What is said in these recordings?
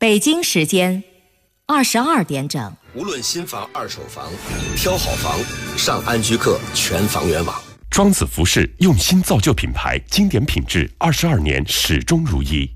北京时间22点整。 无论新房、二手房，挑好房，上安居客全房源网。 庄子服饰用心造就品牌，经典品质，22年始终如一。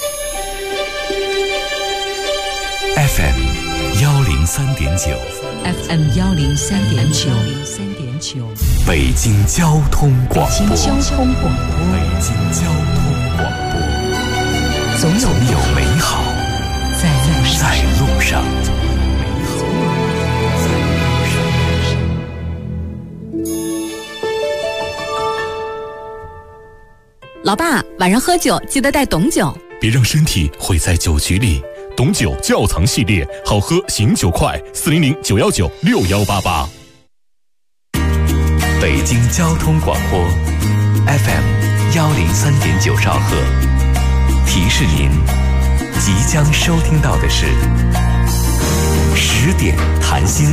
FM 103.9 FM 103.9 北京交通广播。 北京交通广播。 北京交通广播。 总有美好在路上。 老爸，晚上喝酒记得带董酒， 别让身体毁在酒局里。董酒窖藏系列，好喝醒酒快，400-919-6188。北京交通广播 FM 103.9兆赫，提示您即将收听到的是10点谈心。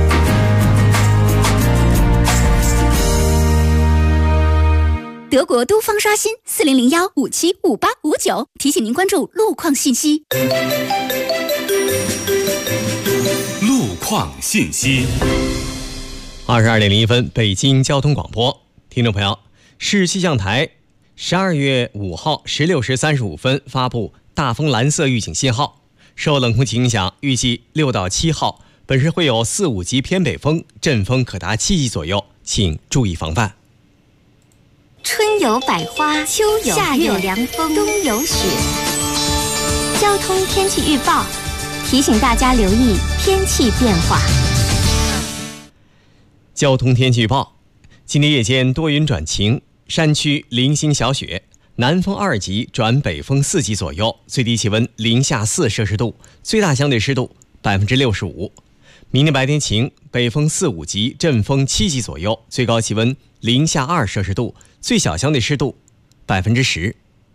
德国都方刷新4001575859，提醒您关注路况信息。 路况信息。 22点01分，北京交通广播，听众朋友，市气象台12月5号16时35分发布大风蓝色预警信号，受冷空气影响，预计6到7号本市会有4、5级偏北风，阵风可达7级左右，请注意防范。 春有百花，秋有夏有凉风，冬有雪。交通天气预报提醒大家留意天气变化。 交通天气预报：今天夜间多云转晴，山区零星小雪，南风2级转北风4级左右，最低气温零下4摄氏度，最大相对湿度65%。明天白天晴，北风4、5级，阵风7级左右，最高气温零下2摄氏度，最小相对湿度10%。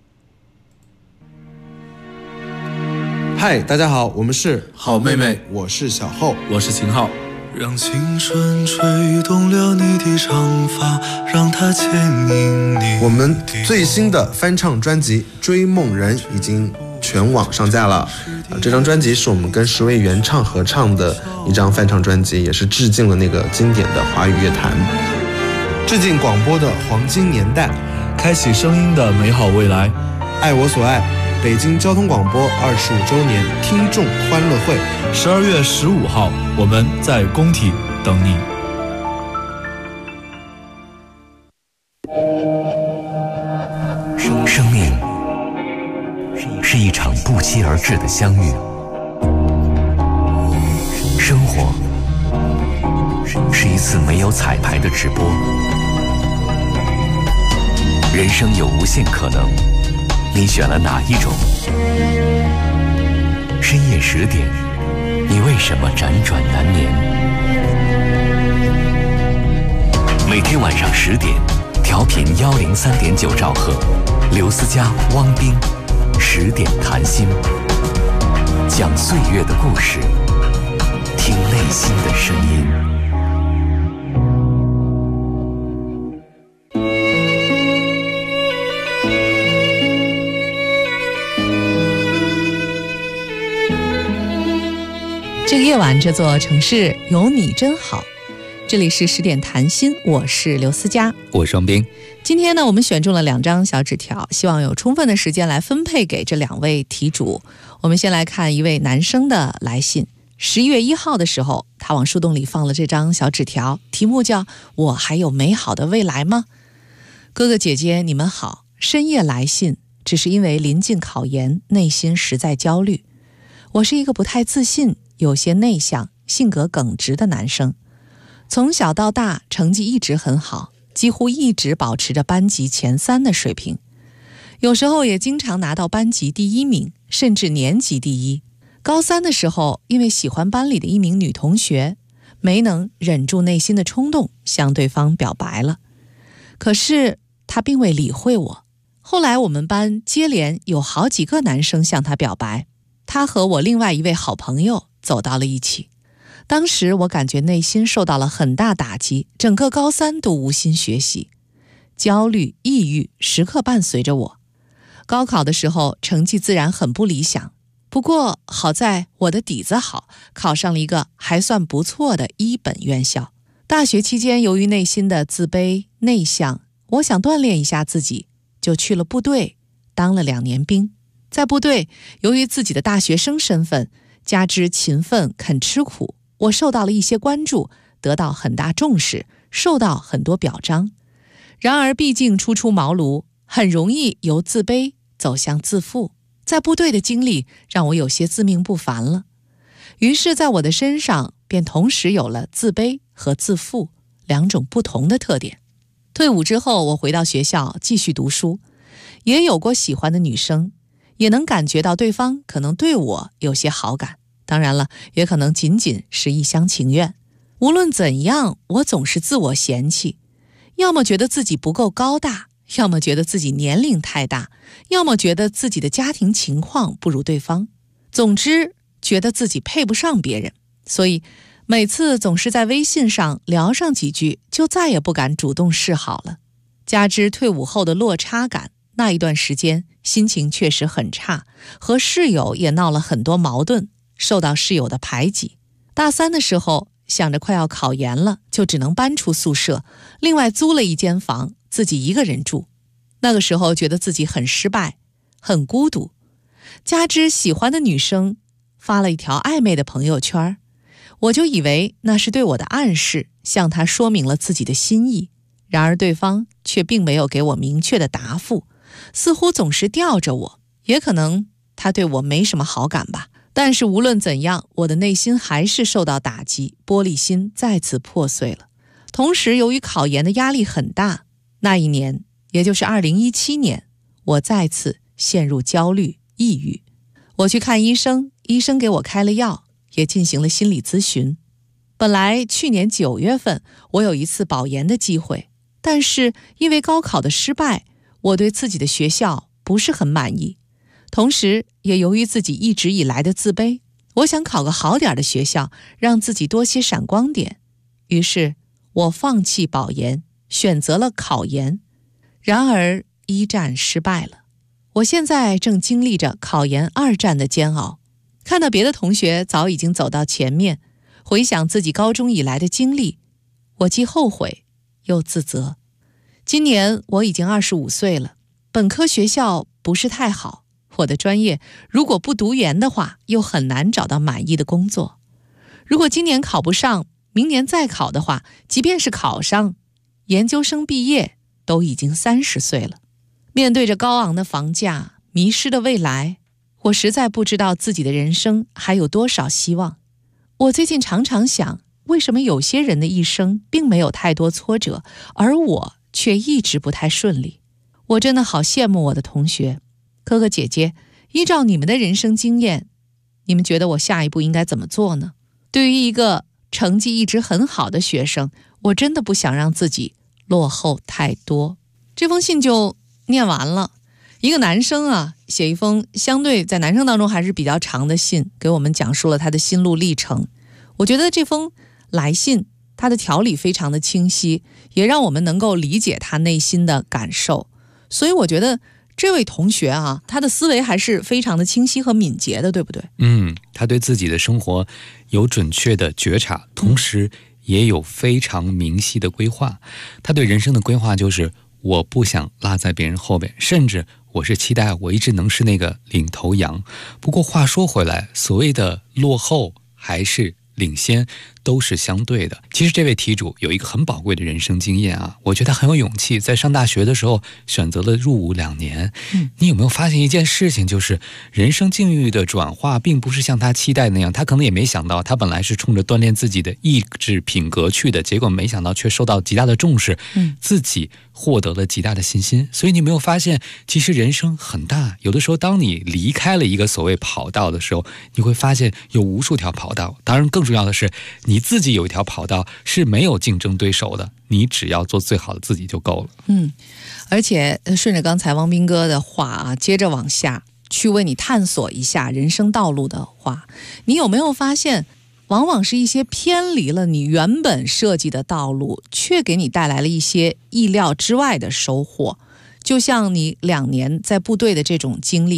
嗨，大家好，我们是好妹妹， 我是小厚， 我是秦昊。 让青春吹动了你的长发，让它牵引你。 我们最新的翻唱专辑《追梦人》已经全网上架了。这张专辑是我们跟10位原唱合唱的一张翻唱专辑，也是致敬了那个经典的华语乐坛，致敬广播的黄金年代， 开启声音的美好未来。 爱我所爱，北京交通广播25周年听众欢乐会 ，12月15号，我们在工体等你。 生命是一场不期而至的相遇，生活是一次没有彩排的直播，人生有无限可能，你选了哪一种？深夜10点，你为什么辗转难眠？每天晚上10点，调频103.9兆赫，刘思佳、汪冰10点谈心，讲岁月的故事，听内心的声音。 这个夜晚，这座城市有你真好。这里是10点谈心，我是刘思佳， 我是汪冰。 今天呢，我们选中了2张小纸条，希望有充分的时间来分配给这2位题主。我们先来看一位男生的来信。11月1号的时候，他往树洞里放了这张小纸条，题目叫我还有美好的未来吗？哥哥姐姐你们好，深夜来信只是因为临近考研，内心实在焦虑。我是一个不太自信，有些内向，性格耿直的男生，从小到大成绩一直很好，几乎一直保持着班级前3的水平，有时候也经常拿到班级第1名，甚至年级第1。高3的时候，因为喜欢班里的一名女同学，没能忍住内心的冲动，向对方表白了。可是她并未理会我。后来我们班接连有好几个男生向她表白，她和我另外一位好朋友走到了一起。当时我感觉内心受到了很大打击，整个高3都无心学习，焦虑、抑郁时刻伴随着我。高考的时候成绩自然很不理想， 不过好在我的底子好，考上了一个还算不错的一本院校。大学期间，由于内心的自卑内向，我想锻炼一下自己，就去了部队，当了2年兵。在部队，由于自己的大学生身份，加之勤奋肯吃苦，我受到了一些关注，得到很大重视，受到很多表彰。然而毕竟初出茅庐，很容易由自卑走向自负，在部队的经历让我有些自命不凡了。于是在我的身上便同时有了自卑和自负2种不同的特点。退伍之后，我回到学校继续读书，也有过喜欢的女生，也能感觉到对方可能对我有些好感，当然了，也可能仅仅是一厢情愿。无论怎样，我总是自我嫌弃，要么觉得自己不够高大，要么觉得自己年龄太大，要么觉得自己的家庭情况不如对方，总之觉得自己配不上别人，所以每次总是在微信上聊上几句，就再也不敢主动示好了。加之退伍后的落差感，那一段时间心情确实很差，和室友也闹了很多矛盾，受到室友的排挤。大3的时候，想着快要考研了，就只能搬出宿舍，另外租了一间房，自己一个人住。那个时候觉得自己很失败，很孤独。加之喜欢的女生发了一条暧昧的朋友圈，我就以为那是对我的暗示，向她说明了自己的心意。然而对方却并没有给我明确的答复，似乎总是吊着我，也可能他对我没什么好感吧。但是无论怎样，我的内心还是受到打击，玻璃心再次破碎了。同时由于考研的压力很大，那一年也就是2017年，我再次陷入焦虑抑郁。我去看医生，医生给我开了药，也进行了心理咨询。本来去年9月份我有一次保研的机会，但是因为高考的失败，我对自己的学校不是很满意，同时也由于自己一直以来的自卑，我想考个好点的学校，让自己多些闪光点。于是我放弃保研，选择了考研。然而1战失败了，我现在正经历着考研2战的煎熬。看到别的同学早已经走到前面，回想自己高中以来的经历，我既后悔又自责。今年我已经25岁了，本科学校不是太好，我的专业如果不读研的话，又很难找到满意的工作。如果今年考不上，明年再考的话，即便是考上，研究生毕业都已经30岁了。面对着高昂的房价，迷失的未来，我实在不知道自己的人生还有多少希望。我最近常常想，为什么有些人的一生并没有太多挫折，而我却一直不太顺利。我真的好羡慕我的同学。哥哥姐姐，依照你们的人生经验，你们觉得我下一步应该怎么做呢？对于一个成绩一直很好的学生，我真的不想让自己落后太多。这封信就念完了。一个男生啊，写一封相对在男生当中还是比较长的信，给我们讲述了他的心路历程。我觉得这封来信他的条理非常的清晰，也让我们能够理解他内心的感受。所以我觉得这位同学啊，他的思维还是非常的清晰和敏捷的，对不对？ 他对自己的生活有准确的觉察，同时也有非常明晰的规划。他对人生的规划就是我不想落在别人后边，甚至我是期待我一直能是那个领头羊。不过话说回来，所谓的落后还是领先都是相对的。其实这位题主有一个很宝贵的人生经验啊，我觉得他很有勇气，在上大学的时候选择了入伍2年。你有没有发现一件事情，就是人生境遇的转化并不是像他期待那样，他可能也没想到，他本来是冲着锻炼自己的意志品格去的，结果没想到却受到极大的重视，自己获得了极大的信心。所以你没有发现，其实人生很大，有的时候当你离开了一个所谓跑道的时候，你会发现有无数条跑道。当然更重要的是，你自己有一条跑道是没有竞争对手的，你只要做最好的自己就够了。 而且顺着刚才汪斌哥的话啊，接着往下去为你探索一下人生道路的话，你有没有发现往往是一些偏离了你原本设计的道路，却给你带来了一些意料之外的收获。就像你2年在部队的这种经历，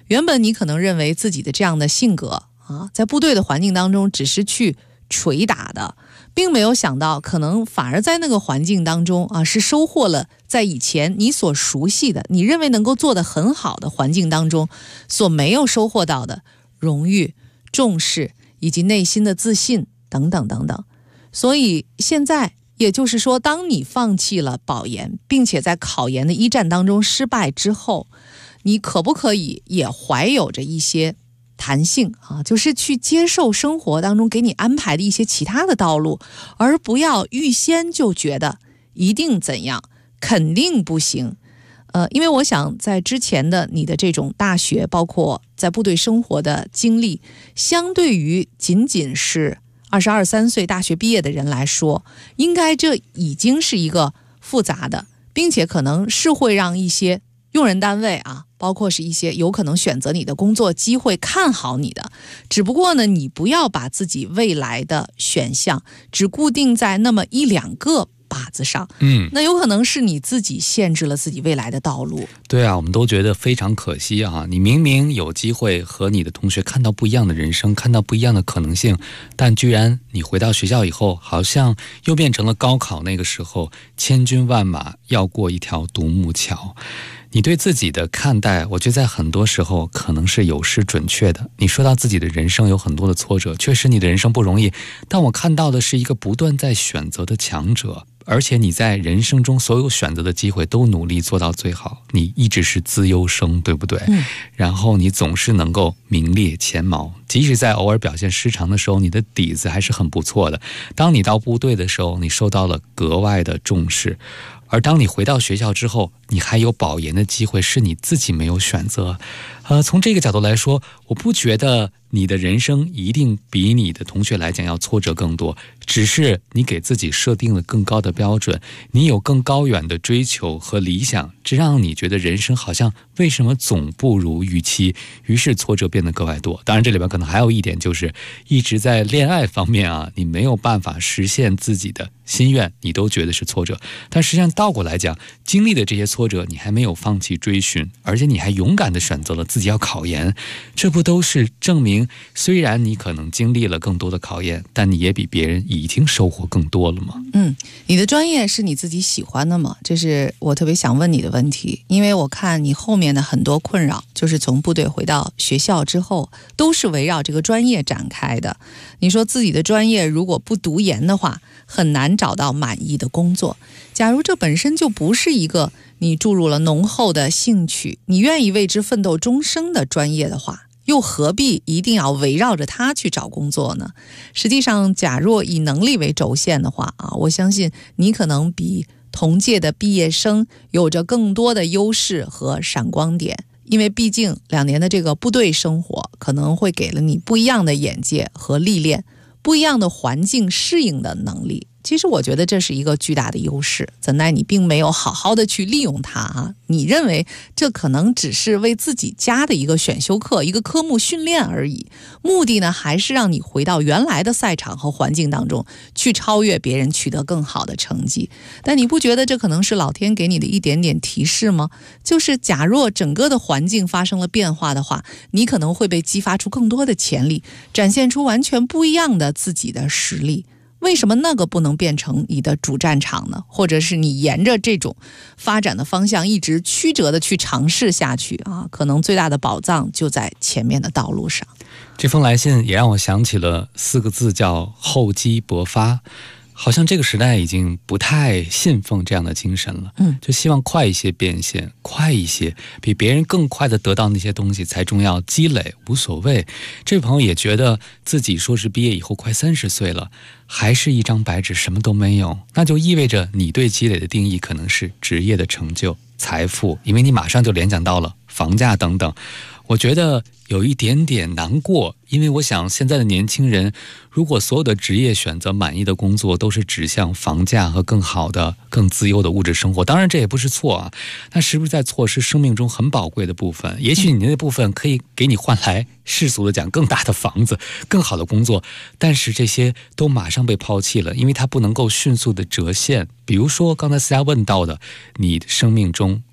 原本你可能认为自己的这样的性格啊，在部队的环境当中只是去捶打的，并没有想到可能反而在那个环境当中啊，是收获了在以前你所熟悉的，你认为能够做得很好的环境当中所没有收获到的荣誉、重视以及内心的自信等等等等。所以现在也就是说，当你放弃了保研，并且在考研的一战当中失败之后，你可不可以也怀有着一些弹性啊，就是去接受生活当中给你安排的一些其他的道路，而不要预先就觉得一定怎样，肯定不行。因为我想在之前的你的这种大学，包括在部队生活的经历，相对于仅仅是22、23岁大学毕业的人来说，应该这已经是一个复杂的，并且可能是会让一些用人单位啊，包括是一些有可能选择你的工作机会看好你的。只不过呢，你不要把自己未来的选项只固定在那么1、2个靶子上，那有可能是你自己限制了自己未来的道路。 对啊，我们都觉得非常可惜啊！你明明有机会和你的同学看到不一样的人生，看到不一样的可能性，但居然你回到学校以后，好像又变成了高考那个时候千军万马要过一条独木桥。你对自己的看待，我觉得在很多时候可能是有失准确的。你说到自己的人生有很多的挫折，确实你的人生不容易，但我看到的是一个不断在选择的强者，而且你在人生中所有选择的机会都努力做到最好。你一直是资优生，对不对？然后你总是能够名列前茅，即使在偶尔表现失常的时候，你的底子还是很不错的。当你到部队的时候，你受到了格外的重视，而当你回到学校之后，你还有保研的机会，是你自己没有选择。从这个角度来说，我不觉得你的人生一定比你的同学来讲要挫折更多，只是你给自己设定了更高的标准，你有更高远的追求和理想，这让你觉得人生好像为什么总不如预期，于是挫折变得格外多。当然这里边可能还有一点，就是一直在恋爱方面啊，你没有办法实现自己的心愿，你都觉得是挫折。但实际上倒过来讲，经历的这些挫折你还没有放弃追寻，而且你还勇敢地选择了自己要考研，这不都是证明虽然你可能经历了更多的考验，但你也比别人已经收获更多了吗？ 你的专业是你自己喜欢的吗？这是我特别想问你的问题。因为我看你后面的很多困扰，就是从部队回到学校之后，都是围绕这个专业展开的。你说自己的专业如果不读研的话，很难找到满意的工作。假如这本身就不是一个你注入了浓厚的兴趣，你愿意为之奋斗终生的专业的话，又何必一定要围绕着它去找工作呢？实际上，假若以能力为轴线的话啊，我相信你可能比同届的毕业生有着更多的优势和闪光点。因为毕竟2年的这个部队生活可能会给了你不一样的眼界和历练，不一样的环境适应的能力。其实我觉得这是一个巨大的优势，怎奈你并没有好好的去利用它啊！你认为这可能只是为自己加的一个选修课、一个科目训练而已，目的呢还是让你回到原来的赛场和环境当中去超越别人，取得更好的成绩。但你不觉得这可能是老天给你的一点点提示吗？就是假若整个的环境发生了变化的话，你可能会被激发出更多的潜力，展现出完全不一样的自己的实力。为什么那个不能变成你的主战场呢？或者是你沿着这种发展的方向一直曲折的去尝试下去啊？可能最大的宝藏就在前面的道路上。 这封来信也让我想起了4个字，叫厚积薄发。好像这个时代已经不太信奉这样的精神了，就希望快一些变现，快一些，比别人更快的得到那些东西才重要，积累无所谓。这位朋友也觉得自己硕士毕业以后快30岁了，还是一张白纸，什么都没有，那就意味着你对积累的定义可能是职业的成就、财富，因为你马上就联想到了房价等等。我觉得有一点点难过，因为我想现在的年轻人，如果所有的职业选择满意的工作都是指向房价和更好的、更自由的物质生活，当然这也不是错啊，但是不是在错失生命中很宝贵的部分？也许你那部分可以给你换来世俗的讲更大的房子、更好的工作，但是这些都马上被抛弃了，因为它不能够迅速的折现。比如说刚才思佳问到的，你生命中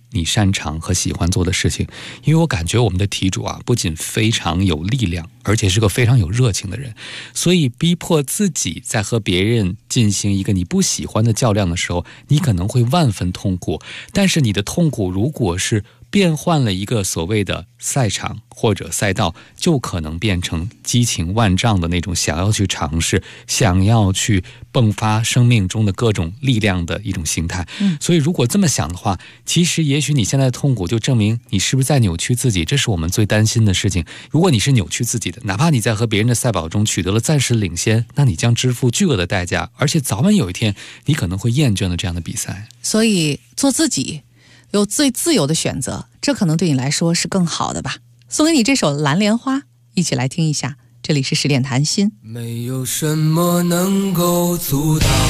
你擅长和喜欢做的事情。因为我感觉我们的题主啊，不仅非常有力量，而且是个非常有热情的人，所以逼迫自己在和别人进行一个你不喜欢的较量的时候，你可能会万分痛苦。但是你的痛苦如果是变换了一个所谓的赛场或者赛道，就可能变成激情万丈的那种想要去尝试，想要去迸发生命中的各种力量的一种形态。所以如果这么想的话，其实也许你现在的痛苦就证明你是不是在扭曲自己，这是我们最担心的事情。如果你是扭曲自己的，哪怕你在和别人的赛跑中取得了暂时领先，那你将支付巨额的代价，而且早晚有一天你可能会厌倦了这样的比赛。 所以做自己，有最自由的选择，这可能对你来说是更好的吧。送给你这首《蓝莲花》，一起来听一下。这里是10点谈心。 没有什么能够阻挡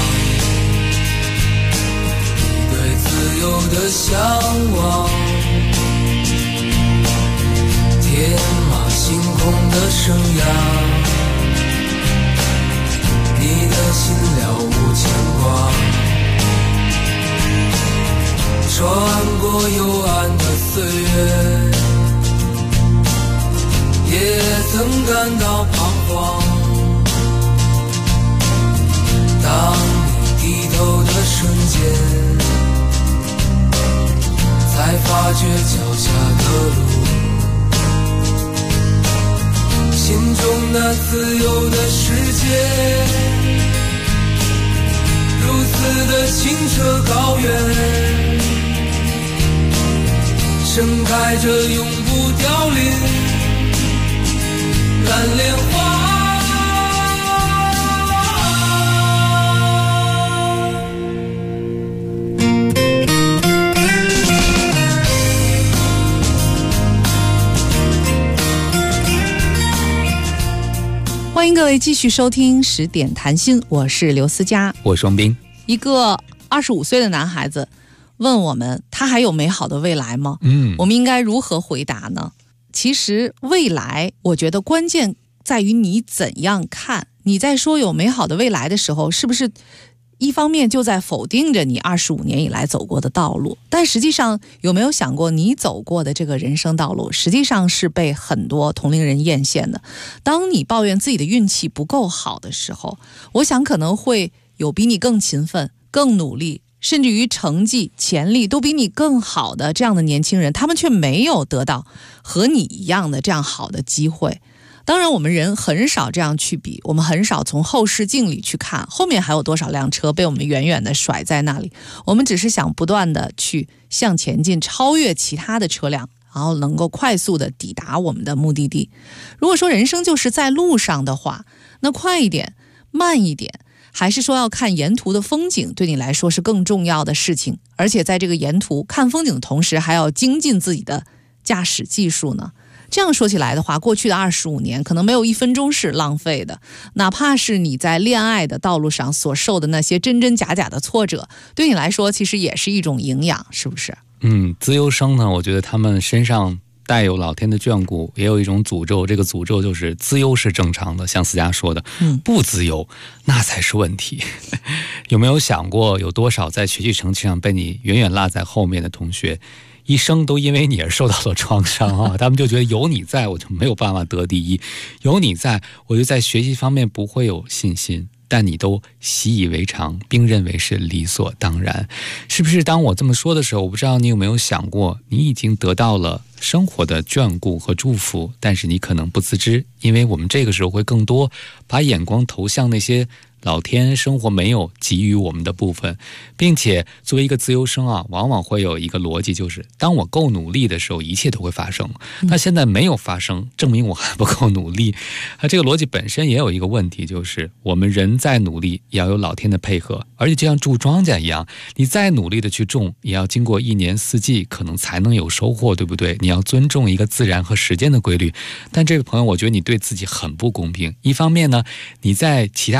你对自由的向往，天马行空的生涯，你的心了无牵挂，穿过幽暗的岁月，也曾感到彷徨。当你低头的瞬间，才发觉脚下的路，心中那自由的世界，如此的清澈高远，盛开着永不凋零蓝莲花。 欢迎各位继续收听10点谈心，我是刘思佳， 我是王斌。 一个25岁的男孩子问我们，他还有美好的未来吗？我们应该如何回答呢？其实未来，我觉得关键在于你怎样看。你在说有美好的未来的时候，是不是一方面就在否定着你25年以来走过的道路？但实际上，有没有想过，你走过的这个人生道路，实际上是被很多同龄人艳羡的。当你抱怨自己的运气不够好的时候，我想可能会有比你更勤奋、更努力，甚至于成绩、潜力都比你更好的这样的年轻人，他们却没有得到和你一样的这样好的机会。当然我们人很少这样去比，我们很少从后视镜里去看后面还有多少辆车被我们远远的甩在那里，我们只是想不断的去向前进，超越其他的车辆，然后能够快速的抵达我们的目的地。如果说人生就是在路上的话，那快一点慢一点，还是说要看沿途的风景，对你来说是更重要的事情？而且在这个沿途看风景的同时，还要精进自己的驾驶技术呢？这样说起来的话，过去的25年可能没有1分钟是浪费的，哪怕是你在恋爱的道路上所受的那些真真假假的挫折，对你来说其实也是一种营养，是不是？ 资优生呢，我觉得他们身上带有老天的眷顾，也有一种诅咒，这个诅咒就是资优是正常的，像思佳说的，不资优那才是问题。有没有想过，有多少在学习成绩上被你远远落在后面的同学，一生都因为你而受到了创伤啊！他们就觉得有你在，我就没有办法得第一；有你在，我就在学习方面不会有信心。但你都习以为常，并认为是理所当然，是不是？当我这么说的时候，我不知道你有没有想过，你已经得到了生活的眷顾和祝福，但是你可能不自知，因为我们这个时候会更多把眼光投向那些老天生活没有给予我们的部分，并且作为一个自由生啊，往往会有一个逻辑，就是当我够努力的时候，一切都会发生。那现在没有发生，证明我还不够努力。这个逻辑本身也有一个问题，就是我们人再努力，也要有老天的配合，而且就像种庄稼一样，你再努力的去种，也要经过1年4季，可能才能有收获，对不对？你要尊重一个自然和时间的规律。但这个朋友，我觉得你对自己很不公平。一方面呢，你在其他的方面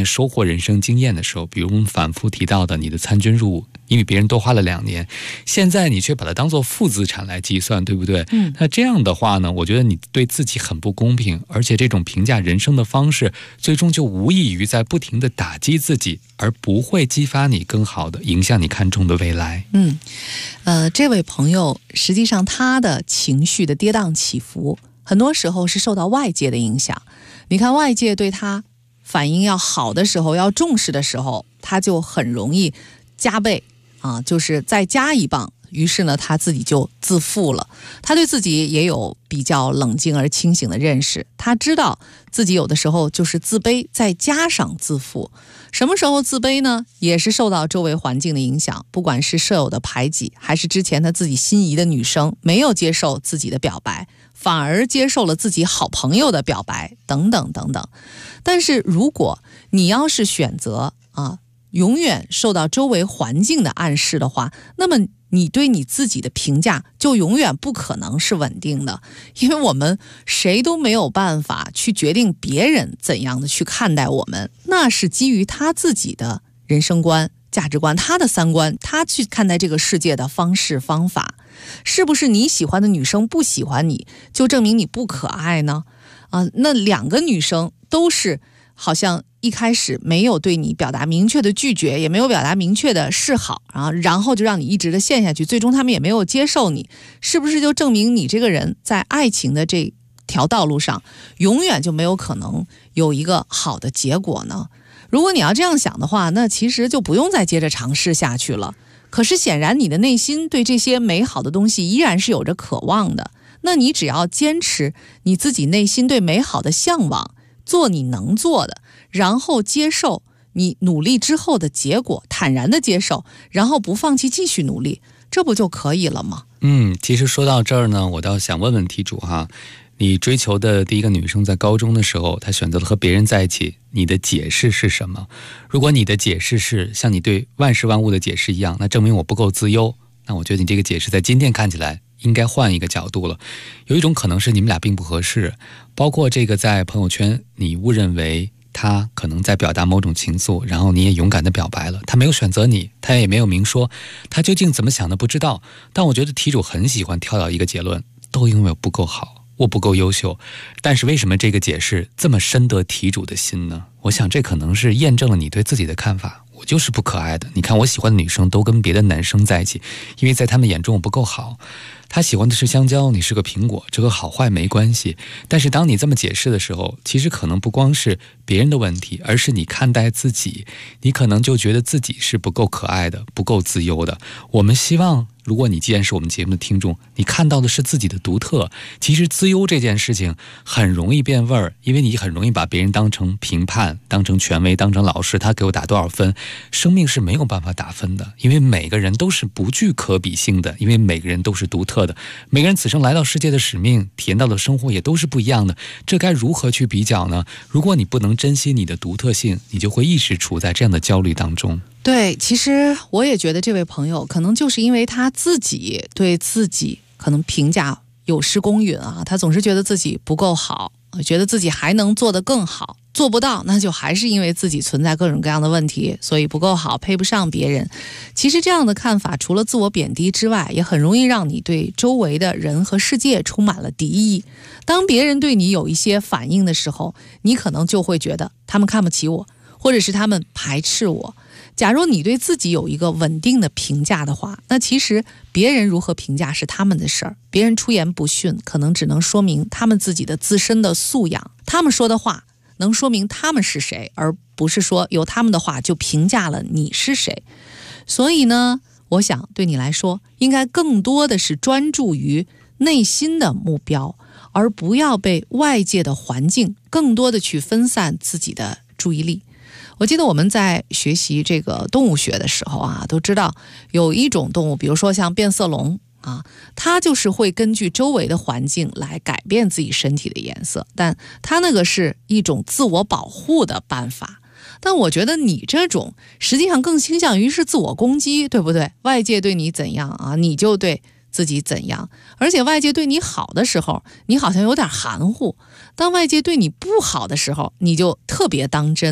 收获人生经验的时候，比如我们反复提到的你的参军入伍，你比别人多花了2年，现在你却把它当做负资产来计算，对不对？那这样的话呢，我觉得你对自己很不公平，而且这种评价人生的方式最终就无异于在不停地打击自己，而不会激发你更好的影响你看重的未来。 这位朋友实际上他的情绪的跌宕起伏很多时候是受到外界的影响。你看外界对他反应要好的时候，要重视的时候，他就很容易加倍就是再加一棒，于是呢他自己就自负了。他对自己也有比较冷静而清醒的认识，他知道自己有的时候就是自卑再加上自负。什么时候自卑呢？也是受到周围环境的影响，不管是舍友的排挤，还是之前他自己心仪的女生没有接受自己的表白，反而接受了自己好朋友的表白，等等等等。但是如果你要是选择永远受到周围环境的暗示的话，那么你对你自己的评价就永远不可能是稳定的。因为我们谁都没有办法去决定别人怎样的去看待我们，那是基于他自己的人生观、价值观，他的三观，他去看待这个世界的方式方法。是不是你喜欢的女生不喜欢你，就证明你不可爱呢？那2个女生都是好像一开始没有对你表达明确的拒绝，也没有表达明确的示好，然后就让你一直的陷下去，最终他们也没有接受你，是不是就证明你这个人在爱情的这条道路上永远就没有可能有一个好的结果呢？如果你要这样想的话，那其实就不用再接着尝试下去了。可是显然你的内心对这些美好的东西依然是有着渴望的，那你只要坚持你自己内心对美好的向往，做你能做的，然后接受你努力之后的结果，坦然的接受，然后不放弃继续努力，这不就可以了吗？ 其实说到这儿呢，我倒想问问题主哈，你追求的第一个女生在高中的时候，她选择了和别人在一起，你的解释是什么？如果你的解释是像你对万事万物的解释一样，那证明我不够自优，那我觉得你这个解释在今天看起来应该换一个角度了。有一种可能是你们俩并不合适，包括这个在朋友圈你误认为他可能在表达某种情愫，然后你也勇敢地表白了，他没有选择你，他也没有明说，他究竟怎么想的不知道。但我觉得题主很喜欢跳到一个结论，都因为我不够好，我不够优秀。但是为什么这个解释这么深得题主的心呢？我想这可能是验证了你对自己的看法，我就是不可爱的。你看我喜欢的女生都跟别的男生在一起，因为在他们眼中我不够好。他喜欢的是香蕉，你是个苹果，这个好坏没关系。但是当你这么解释的时候，其实可能不光是别人的问题，而是你看待自己，你可能就觉得自己是不够可爱的，不够自由的。我们希望如果你既然是我们节目的听众，你看到的是自己的独特。其实自优这件事情很容易变味儿，因为你很容易把别人当成评判，当成权威，当成老师，他给我打多少分。生命是没有办法打分的，因为每个人都是不具可比性的，因为每个人都是独特的，每个人此生来到世界的使命，体验到的生活也都是不一样的。这该如何去比较呢？如果你不能珍惜你的独特性，你就会一直处在这样的焦虑当中。 对，其实我也觉得这位朋友可能就是因为他自己对自己可能评价有失公允他总是觉得自己不够好，觉得自己还能做得更好，做不到那就还是因为自己存在各种各样的问题，所以不够好，配不上别人。其实这样的看法除了自我贬低之外，也很容易让你对周围的人和世界充满了敌意。当别人对你有一些反应的时候，你可能就会觉得他们看不起我，或者是他们排斥我。假如你对自己有一个稳定的评价的话，那其实别人如何评价是他们的事儿，别人出言不逊可能只能说明他们自己的自身的素养，他们说的话能说明他们是谁，而不是说由他们的话就评价了你是谁。所以呢，我想对你来说应该更多的是专注于内心的目标，而不要被外界的环境更多的去分散自己的注意力。我记得我们在学习这个动物学的时候都知道有一种动物，比如说像变色龙它就是会根据周围的环境来改变自己身体的颜色，但它那个是一种自我保护的办法。但我觉得你这种实际上更倾向于是自我攻击，对不对？外界对你怎样你就对自己怎样，而且外界对你好的时候你好像有点含糊，当外界对你不好的时候你就特别当真。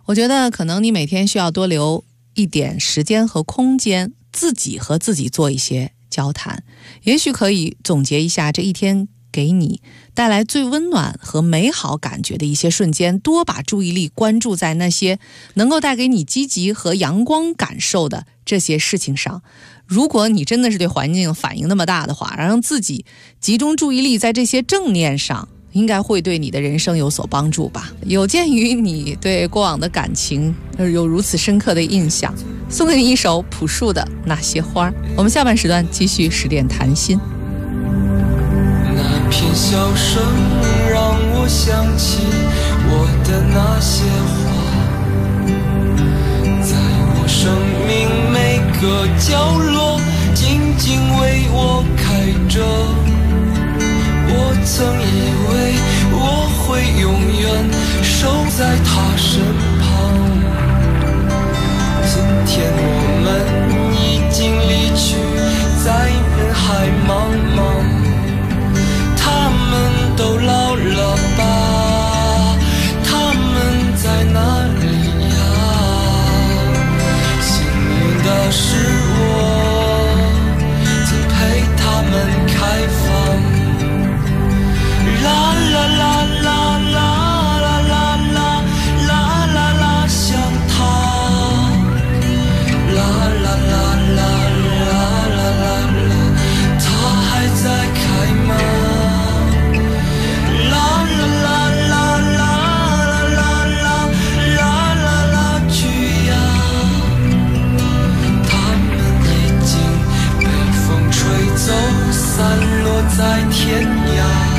我觉得可能你每天需要多留一点时间和空间，自己和自己做一些交谈，也许可以总结一下这一天给你带来最温暖和美好感觉的一些瞬间，多把注意力关注在那些能够带给你积极和阳光感受的这些事情上。如果你真的是对环境反应那么大的话，让自己集中注意力在这些正念上，应该会对你的人生有所帮助吧。有鉴于你对过往的感情有如此深刻的印象，送给你一首朴树的《那些花》。我们下半时段继续10点谈心。 那片笑声让我想起我的那些花，在我生命每个角落静静为我开着。我曾以为我会永远守在他身旁，今天我们已经离去，在人海茫茫。他们都老了吧？他们在哪里呀？幸运的是我曾陪他们开放。啦啦啦啦啦啦啦啦啦啦啦，想他。啦啦啦啦啦啦啦啦，他还在开吗？啦啦啦啦啦啦啦啦啦啦，去呀！他们已经被风吹走，散落在天涯。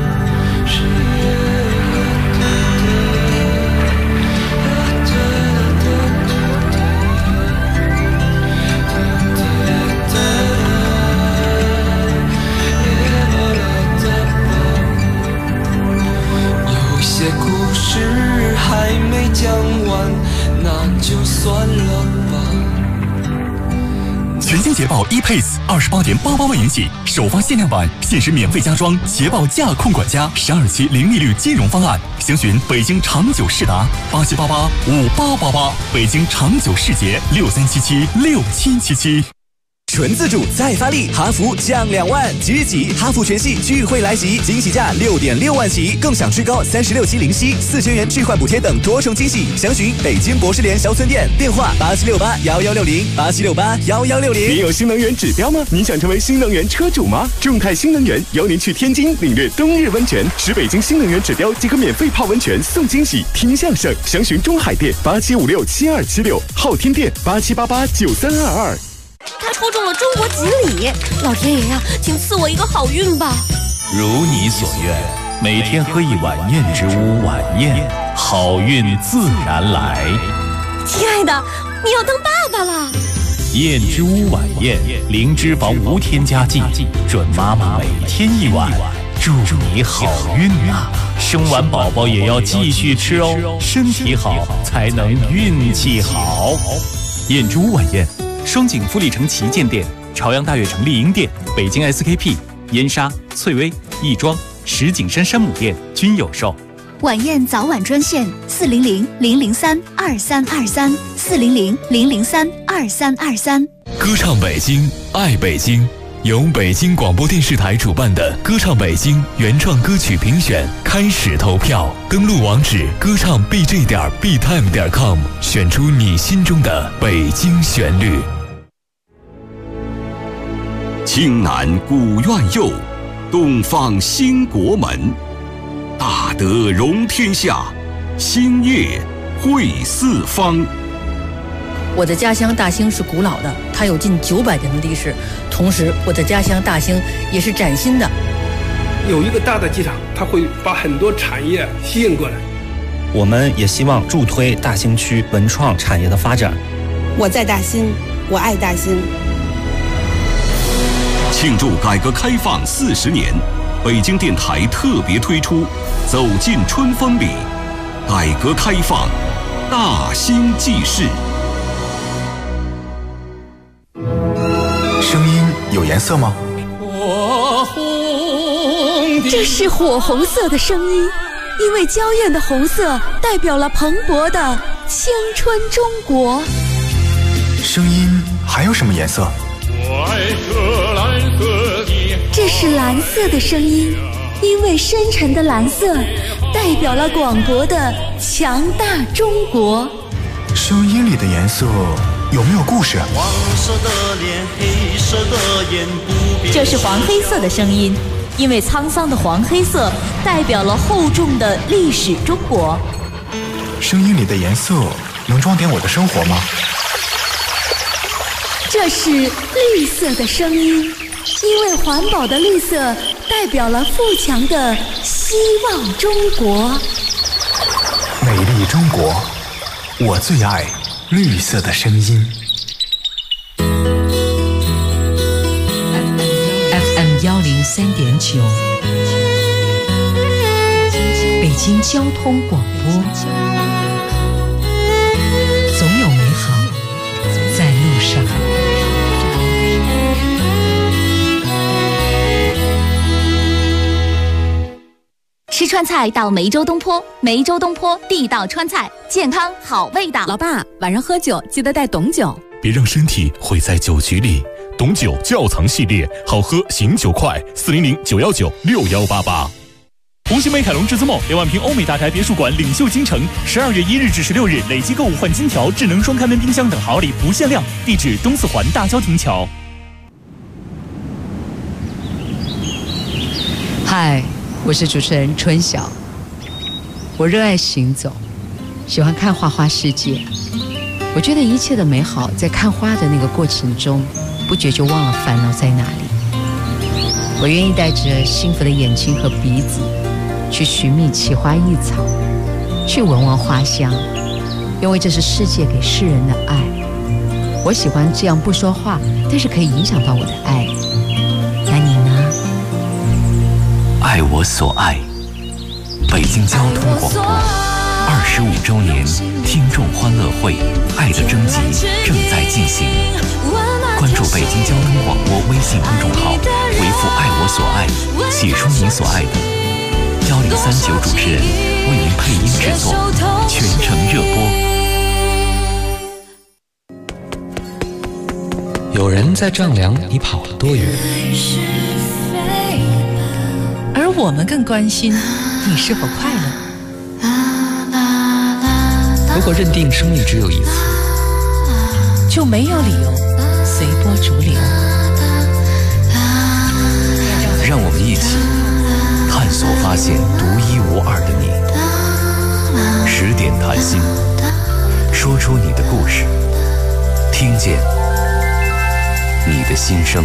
有些故事还没讲完，那就算了吧。 全新捷豹 ePace28.88万元起，首发限量版，限时免费加装捷豹驾控管家，12期零利率金融方案，详询北京长久世达87885888，北京长久世捷63776777。 纯自主再发力，哈弗降2万，即日起哈弗全系钜惠来袭，惊喜价6.6万起，更享最高36期零息，4000元置换补贴等多重惊喜。详询北京博士联销村店，电话87681160，87681160。 您有新能源指标吗？您想成为新能源车主吗？众泰新能源邀您去天津领略冬日温泉，使北京新能源指标即可免费泡温泉送惊喜，听相声。详询中海店87567276，昊天店87889322。 他抽中了中国锦鲤，老天爷呀，请赐我一个好运吧！ 如你所愿，每天喝一碗燕之屋晚宴，好运自然来。 亲爱的，你要当爸爸了！ 燕之屋晚宴，零脂肪无添加剂，准妈妈每天一碗，祝你好运啊！生完宝宝也要继续吃哦，身体好才能运气好。 燕之屋晚宴。双井富力城旗舰店、朝阳大悦城丽婴店、北京 SKP、燕莎、翠微、亦庄、石景山山姆店均有售。 晚宴早晚专线400-003-2323，400-003-2323。 歌唱北京，爱北京。由北京广播电视台主办的歌唱北京原创歌曲评选开始投票，登录网址歌唱 bj.btime.com， 选出你心中的北京旋律。 青南古院右，东方兴国门，大德容天下，兴业惠四方。 我的家乡大兴是古老的，它有近900年的历史。同时，我的家乡大兴也是崭新的。 有一个大的机场，它会把很多产业吸引过来。 我们也希望助推大兴区文创产业的发展。 我在大兴，我爱大兴。 庆祝改革开放40年，北京电台特别推出《走进春风里》，改革开放大兴记事。 声音有颜色吗？ 这是火红色的声音，因为娇艳的红色代表了蓬勃的青春中国。 声音还有什么颜色？ 我爱这蓝色的， 这是蓝色的声音，因为深沉的蓝色代表了广博的强大中国。 声音里的颜色有没有故事？ 黄色的脸，黑色的眼，不变。 这是黄黑色的声音，因为沧桑的黄黑色代表了厚重的历史中国。 声音里的颜色能装点我的生活吗？ 这是绿色的声音，因为环保的绿色代表了富强的希望中国。 美丽中国，我最爱绿色的声音。 FM 103.9，北京交通广播。总有美好在路上。 吃川菜到梅州东坡，梅州东坡地道川菜，健康好味道。 老爸，晚上喝酒记得带董酒， 别让身体毁在酒局里。董酒窖藏系列，好喝醒酒快，400-919-6188。 红星美凯龙至尊梦2万平欧美大宅别墅馆领袖京城，12月1日至16日累计购物换金条、智能双开门冰箱等好礼不限量。地址东四环大郊亭桥。 嗨，我是主持人春晓。我热爱行走，喜欢看花花世界。我觉得一切的美好在看花的那个过程中，不觉就忘了烦恼在哪里。我愿意带着幸福的眼睛和鼻子，去寻觅奇花异草，去闻闻花香，因为这是世界给世人的爱。我喜欢这样不说话，但是可以影响到我的爱。那你呢？ 爱我所爱，北京交通广播25周年听众欢乐会爱的征集正在进行，关注北京交通广播微信公众号，回复爱我所爱，写出你所爱的，1039主持人为您配音制作，全程热播。有人在丈量你跑了多远， 而我们更关心你是否快乐。 如果认定生命只有一次， 就没有理由随波逐流。 让我们一起探索发现独一无二的你。10点谈心，说出你的故事，听见你的心声。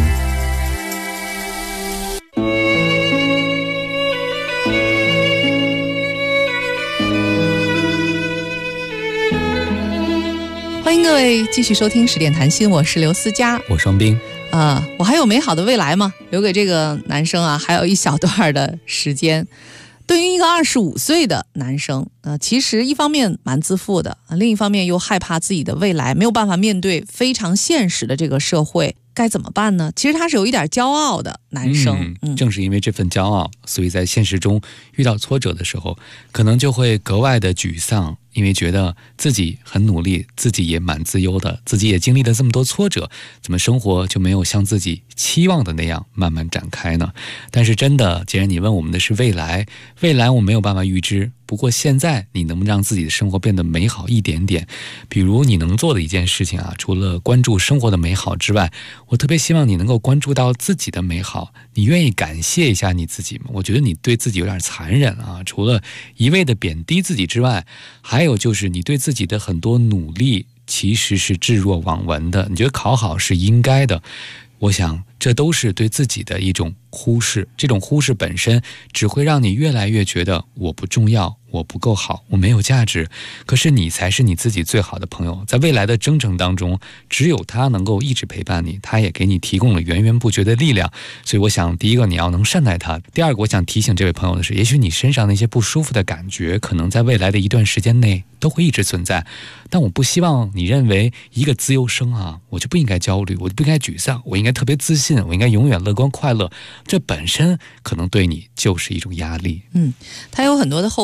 欢迎各位继续收听10点谈心，我是刘思佳， 我双冰。 我还有美好的未来吗？留给这个男生啊，还有一小段的时间。对于一个25岁的男生，其实一方面蛮自负的，另一方面又害怕自己的未来没有办法面对非常现实的这个社会，该怎么办呢？其实他是有一点骄傲的男生。 正是因为这份骄傲，所以在现实中遇到挫折的时候，可能就会格外的沮丧，因为觉得自己很努力，自己也蛮自由的，自己也经历了这么多挫折，怎么生活就没有像自己期望的那样慢慢展开呢？但是真的，既然你问我们的是未来，未来我没有办法预知，不过现在你能不能让自己的生活变得美好一点点？比如你能做的一件事情啊，除了关注生活的美好之外，我特别希望你能够关注到自己的美好。你愿意感谢一下你自己吗？我觉得你对自己有点残忍啊！除了一味的贬低自己之外，还有就是你对自己的很多努力其实是置若罔闻的。你觉得考好是应该的，我想这都是对自己的一种忽视，这种忽视本身只会让你越来越觉得我不重要，我不够好，我没有价值。可是你才是你自己最好的朋友，在未来的征程当中，只有他能够一直陪伴你，他也给你提供了源源不绝的力量。所以我想，第一个你要能善待他，第二个我想提醒这位朋友的是，也许你身上那些不舒服的感觉，可能在未来的一段时间内都会一直存在。但我不希望你认为一个资优生啊，我就不应该焦虑，我就不应该沮丧，我应该特别自信，我应该永远乐观快乐，这本身可能对你就是一种压力。 他有很多的后悔和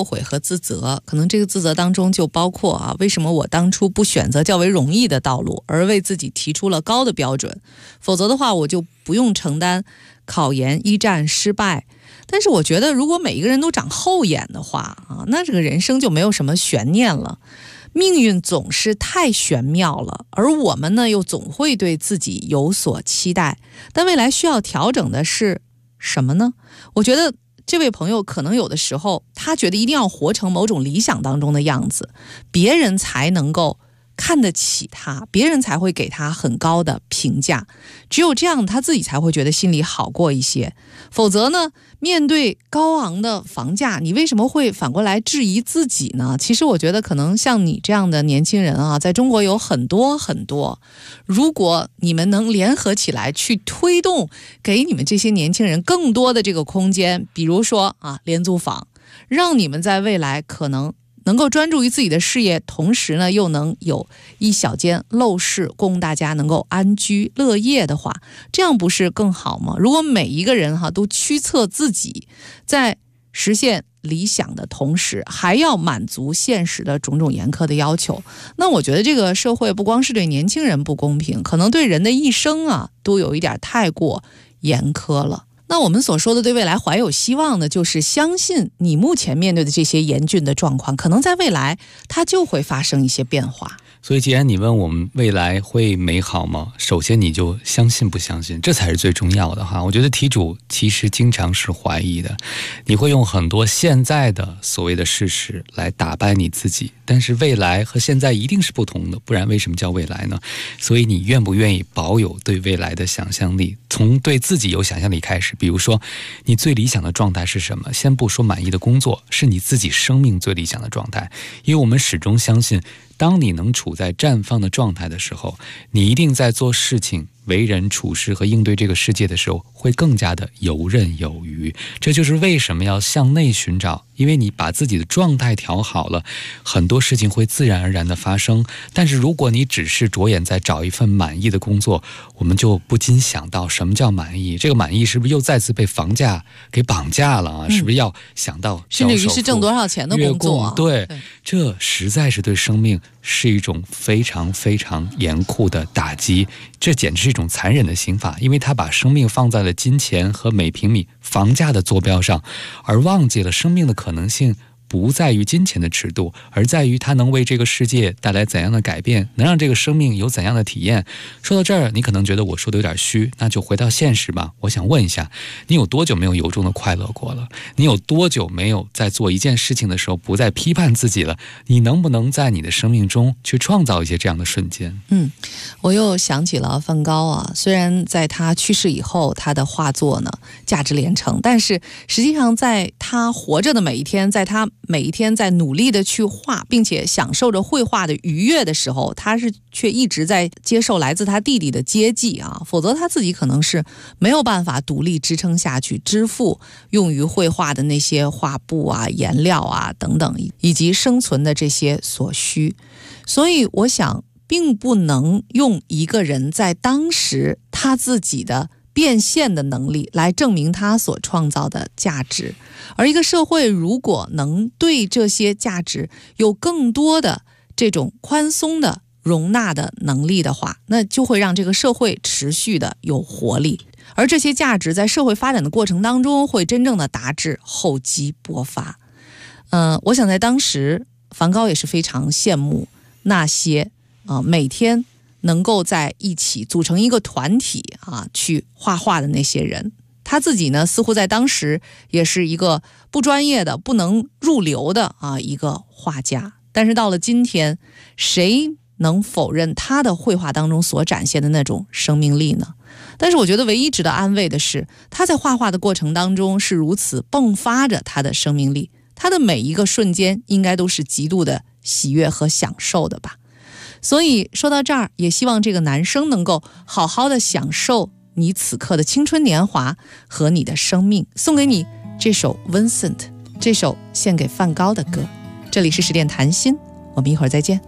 自责，可能这个自责当中就包括为什么我当初不选择较为容易的道路，而为自己提出了高的标准，否则的话我就不用承担考研一战失败。但是我觉得如果每一个人都长后眼的话那这个人生就没有什么悬念了。命运总是太玄妙了，而我们呢又总会对自己有所期待。但未来需要调整的是什么呢？我觉得这位朋友可能有的时候他觉得一定要活成某种理想当中的样子，别人才能够看得起他，别人才会给他很高的评价，只有这样他自己才会觉得心里好过一些。否则呢，面对高昂的房价，你为什么会反过来质疑自己呢？其实我觉得可能像你这样的年轻人在中国有很多很多，如果你们能联合起来去推动给你们这些年轻人更多的这个空间，比如说廉租房，让你们在未来可能能够专注于自己的事业，同时呢又能有一小间陋室供大家能够安居乐业的话，这样不是更好吗？如果每一个人都驱策自己在实现理想的同时还要满足现实的种种严苛的要求，那我觉得这个社会不光是对年轻人不公平，可能对人的一生都有一点太过严苛了。那我们所说的对未来怀有希望呢，就是相信你目前面对的这些严峻的状况，可能在未来它就会发生一些变化。 所以既然你问我们未来会美好吗，首先你就相信不相信，这才是最重要的哈。我觉得题主其实经常是怀疑的，你会用很多现在的所谓的事实来打败你自己，但是未来和现在一定是不同的，不然为什么叫未来呢？所以你愿不愿意保有对未来的想象力，从对自己有想象力开始。比如说你最理想的状态是什么，先不说满意的工作，是你自己生命最理想的状态。因为我们始终相信，当你能处在绽放的状态的时候，你一定在做事情、为人处事和应对这个世界的时候会更加的游刃有余。这就是为什么要向内寻找，因为你把自己的状态调好了，很多事情会自然而然的发生。但是如果你只是着眼在找一份满意的工作，我们就不禁想到什么叫满意，这个满意是不是又再次被房价给绑架了是不是要想到甚至于是挣多少钱的工作对，这实在是对生命是一种非常非常严酷的打击，这简直是一种残忍的刑罚，因为它把生命放在了金钱和每平米房价的坐标上，而忘记了生命的可能性不在于金钱的尺度，而在于它能为这个世界带来怎样的改变，能让这个生命有怎样的体验。说到这儿，你可能觉得我说的有点虚，那就回到现实吧。我想问一下，你有多久没有由衷的快乐过了？你有多久没有在做一件事情的时候不再批判自己了？你能不能在你的生命中去创造一些这样的瞬间？ 我又想起了梵高虽然在他去世以后，他的画作呢价值连城，但是实际上在他活着的每一天，在他每一天在努力的去画，并且享受着绘画的愉悦的时候，他是却一直在接受来自他弟弟的接济否则他自己可能是没有办法独立支撑下去，支付用于绘画的那些画布颜料等等，以及生存的这些所需。所以我想并不能用一个人在当时他自己的变现的能力来证明他所创造的价值，而一个社会如果能对这些价值有更多的这种宽松的容纳的能力的话，那就会让这个社会持续的有活力，而这些价值在社会发展的过程当中会真正的达至厚积薄发。我想在当时梵高也是非常羡慕那些每天能够在一起组成一个团体去画画的那些人。他自己呢似乎在当时也是一个不专业的不能入流的一个画家，但是到了今天，谁能否认他的绘画当中所展现的那种生命力呢？但是我觉得唯一值得安慰的是，他在画画的过程当中是如此迸发着他的生命力，他的每一个瞬间应该都是极度的喜悦和享受的吧。所以说到这儿，也希望这个男生能够好好的享受你此刻的青春年华和你的生命。送给你这首 Vincent， 这首献给梵高的歌。这里是10点谈心，我们一会儿再见。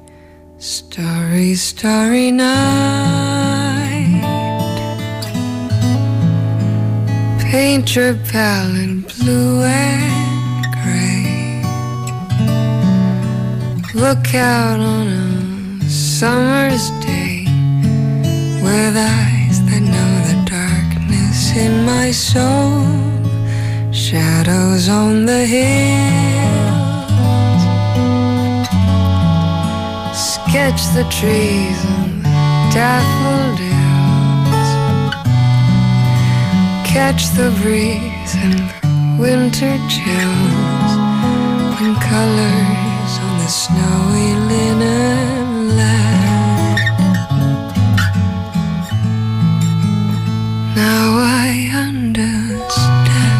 Starry, starry night, paint your palette blue and gray, look out on a summer's day with eyes that know the darkness in my soul, shadows on the hills, sketch the trees and daffodils, catch the breeze and the winter chills and colors on the snowy linen land. Now I understand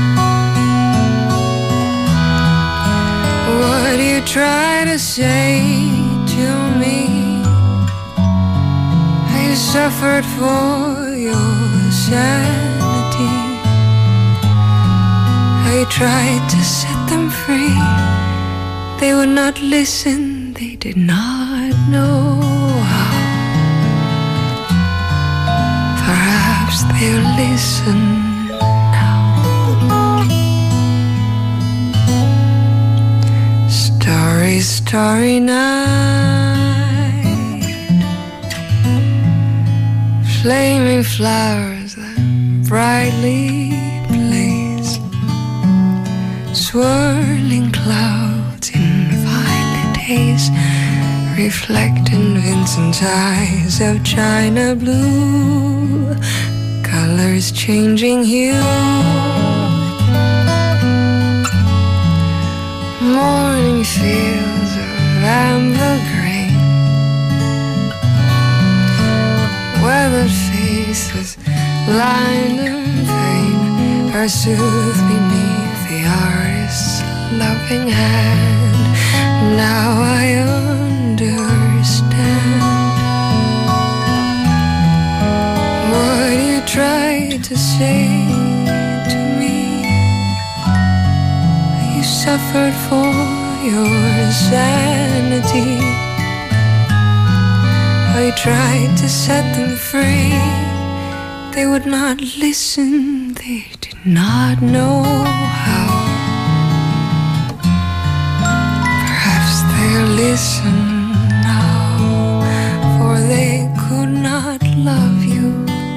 what you try to say to me. I suffered for your sanity. I tried to set them free. They would not listen, they did not know how. Perhaps they'll listen now. Starry, starry night, flaming flowers that brightly blaze, swirling clouds in violet haze, reflect in Vincent's eyes of china blue, colors changing hue. Morning fields of amber grain, weathered faces lined in pain are soothed beneath the artist's loving hand. Now I understand what you tried to say to me. You suffered for your sanity. I tried to set them free. They would not listen, they did not know how. Perhaps they'll listen now, for they could not love you,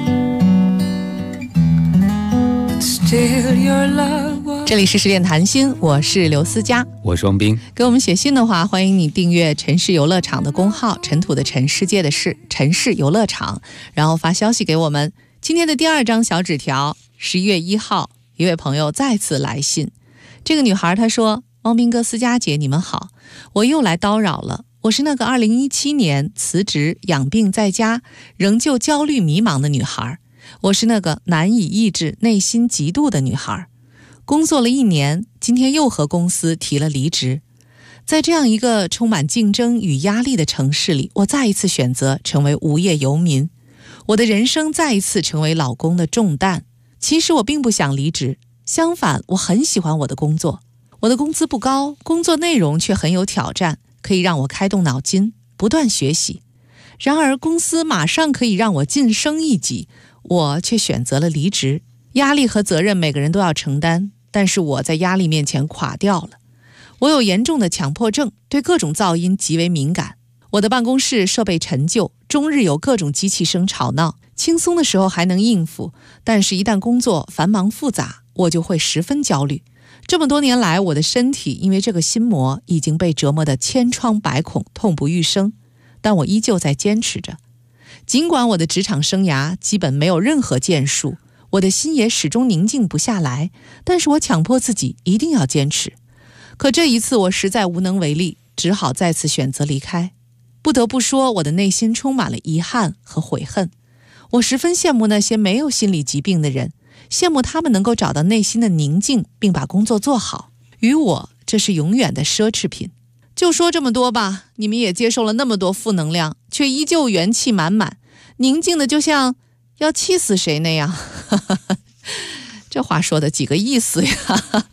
but still your love was... 这里是10点谈心，我是刘思佳， 我是王斌。 给我们写信的话，欢迎你订阅城市游乐场的公号，尘土的尘，世界的世，城市游乐场，然后发消息给我们。今天的第2张小纸条，11月1号，一位朋友再次来信。这个女孩她说：汪斌哥、思佳姐，你们好，我又来叨扰了。我是那个2017年辞职养病在家，仍旧焦虑迷茫的女孩。我是那个难以抑制内心嫉妒的女孩。工作了1年，今天又和公司提了离职。在这样一个充满竞争与压力的城市里，我再一次选择成为无业游民。我的人生再一次成为老公的重担。其实我并不想离职，相反，我很喜欢我的工作。我的工资不高，工作内容却很有挑战，可以让我开动脑筋，不断学习。然而公司马上可以让我晋升一级，我却选择了离职。压力和责任每个人都要承担，但是我在压力面前垮掉了。我有严重的强迫症，对各种噪音极为敏感。我的办公室设备陈旧，终日有各种机器声吵闹，轻松的时候还能应付，但是一旦工作繁忙复杂，我就会十分焦虑。这么多年来，我的身体因为这个心魔已经被折磨得千疮百孔，痛不欲生，但我依旧在坚持着。尽管我的职场生涯基本没有任何建树，我的心也始终宁静不下来，但是我强迫自己一定要坚持。可这一次我实在无能为力，只好再次选择离开。不得不说，我的内心充满了遗憾和悔恨。我十分羡慕那些没有心理疾病的人，羡慕他们能够找到内心的宁静，并把工作做好。于我，这是永远的奢侈品。就说这么多吧，你们也接受了那么多负能量，却依旧元气满满，宁静的就像要气死谁那样。这话说的几个意思呀？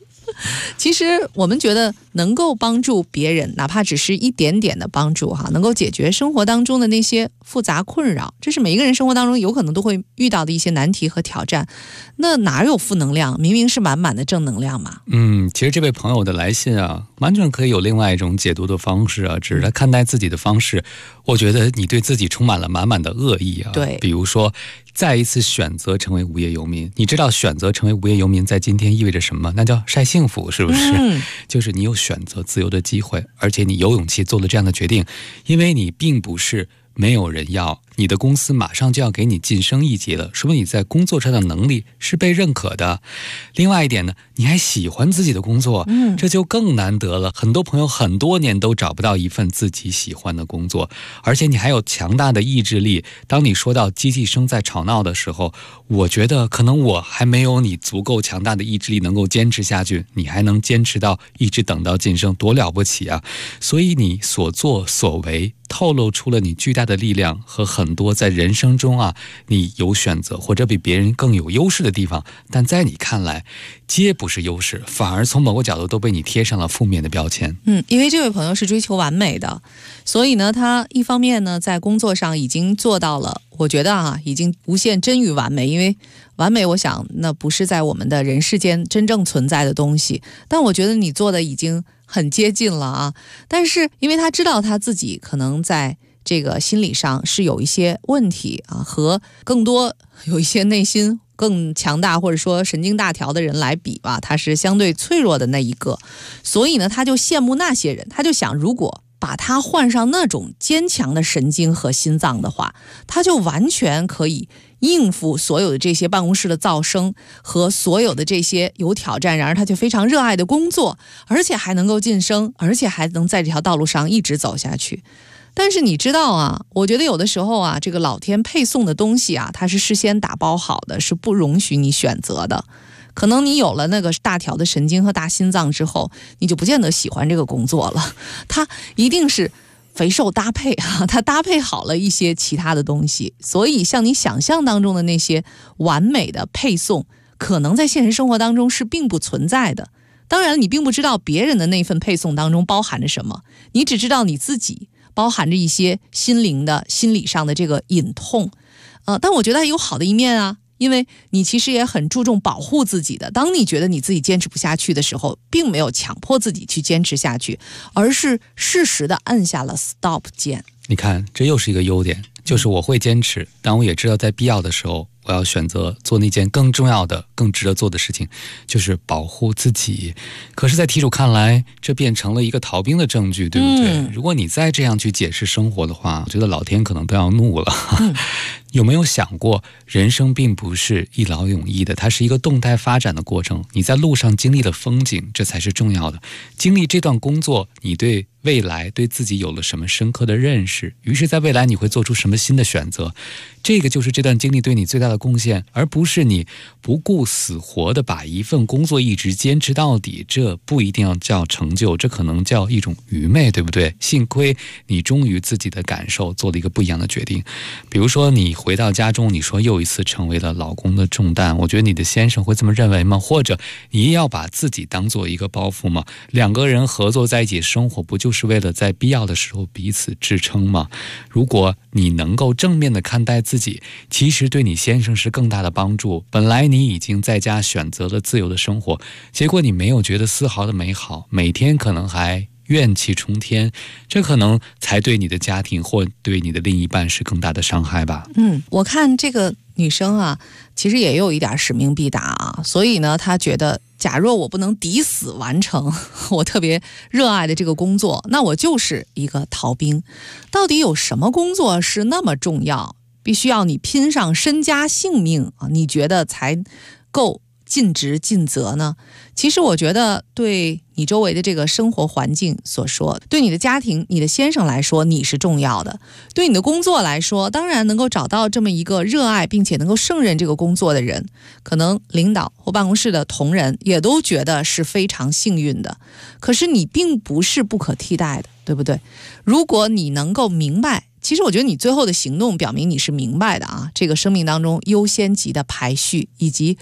其实我们觉得能够帮助别人，哪怕只是一点点的帮助哈，能够解决生活当中的那些复杂困扰，这是每一个人生活当中有可能都会遇到的一些难题和挑战。那哪有负能量？明明是满满的正能量嘛。 其实这位朋友的来信啊，完全可以有另外一种解读的方式啊，只是他看待自己的方式，我觉得你对自己充满了满满的恶意啊。 对， 比如说再一次选择成为无业游民，你知道选择成为无业游民在今天意味着什么？那叫晒幸福，是不是？就是你有选择自由的机会，而且你有勇气做了这样的决定，因为你并不是没有人要，你的公司马上就要给你晋升一级了，说明你在工作上的能力是被认可的。另外一点呢，你还喜欢自己的工作，这就更难得了。很多朋友很多年都找不到一份自己喜欢的工作，而且你还有强大的意志力。当你说到机器声在吵闹的时候，我觉得可能我还没有你足够强大的意志力能够坚持下去，你还能坚持到一直等到晋升，多了不起啊！所以你所作所为透露出了你巨大的力量和很多在人生中啊，你有选择或者比别人更有优势的地方，但在你看来皆不是优势，反而从某个角度都被你贴上了负面的标签。 因为这位朋友是追求完美的，所以呢，他一方面呢在工作上已经做到了，我觉得啊，已经无限臻于完美。因为完美，我想那不是在我们的人世间真正存在的东西，但我觉得你做的已经很接近了啊。但是因为他知道他自己可能在这个心理上是有一些问题啊，和更多有一些内心更强大或者说神经大条的人来比吧，他是相对脆弱的那一个。所以呢，他就羡慕那些人，他就想，如果把他换上那种坚强的神经和心脏的话，他就完全可以应付所有的这些办公室的噪声和所有的这些有挑战，然而他却非常热爱的工作，而且还能够晋升，而且还能在这条道路上一直走下去。但是你知道啊，我觉得有的时候啊，这个老天配送的东西啊，它是事先打包好的，是不容许你选择的。可能你有了那个大条的神经和大心脏之后，你就不见得喜欢这个工作了。它一定是肥瘦搭配啊，它搭配好了一些其他的东西，所以像你想象当中的那些完美的配送，可能在现实生活当中是并不存在的。当然，你并不知道别人的那份配送当中包含着什么，你只知道你自己包含着一些心灵的、心理上的这个隐痛。但我觉得它有好的一面啊。因为你其实也很注重保护自己的，当你觉得你自己坚持不下去的时候，并没有强迫自己去坚持下去，而是适时的按下了 stop 键。 你看，这又是一个优点，就是我会坚持，但我也知道在必要的时候，我要选择做那件更重要的、更值得做的事情，就是保护自己。可是在题主看来，这变成了一个逃兵的证据，对不对？如果你再这样去解释生活的话，我觉得老天可能都要怒了。有没有想过，人生并不是一劳永逸的，它是一个动态发展的过程。你在路上经历了风景，这才是重要的。经历这段工作，你对未来对自己有了什么深刻的认识，于是在未来你会做出什么新的选择，这个就是这段经历对你最大的贡献，而不是你不顾死活的把一份工作一直坚持到底。这不一定要叫成就，这可能叫一种愚昧，对不对？幸亏你忠于自己的感受，做了一个不一样的决定。比如说你回到家中，你说又一次成为了老公的重担，我觉得你的先生会这么认为吗？或者你也要把自己当做一个包袱吗？两个人合作在一起生活，不就是为了在必要的时候彼此支撑吗？如果你能够正面的看待自己，其实对你先生是更大的帮助。本来你已经在家选择了自由的生活，结果你没有觉得丝毫的美好，每天可能还怨气冲天，这可能才对你的家庭或对你的另一半是更大的伤害吧。 我看这个女生啊，其实也有一点使命必达啊，所以呢，她觉得假若我不能抵死完成我特别热爱的这个工作，那我就是一个逃兵。到底有什么工作是那么重要，必须要你拼上身家性命啊，你觉得才够尽职尽责呢？其实我觉得对你周围的这个生活环境所说，对你的家庭、你的先生来说，你是重要的；对你的工作来说，当然能够找到这么一个热爱并且能够胜任这个工作的人，可能领导或办公室的同仁也都觉得是非常幸运的。可是你并不是不可替代的，对不对？如果你能够明白，其实我觉得你最后的行动表明你是明白的啊，这个生命当中优先级的排序以及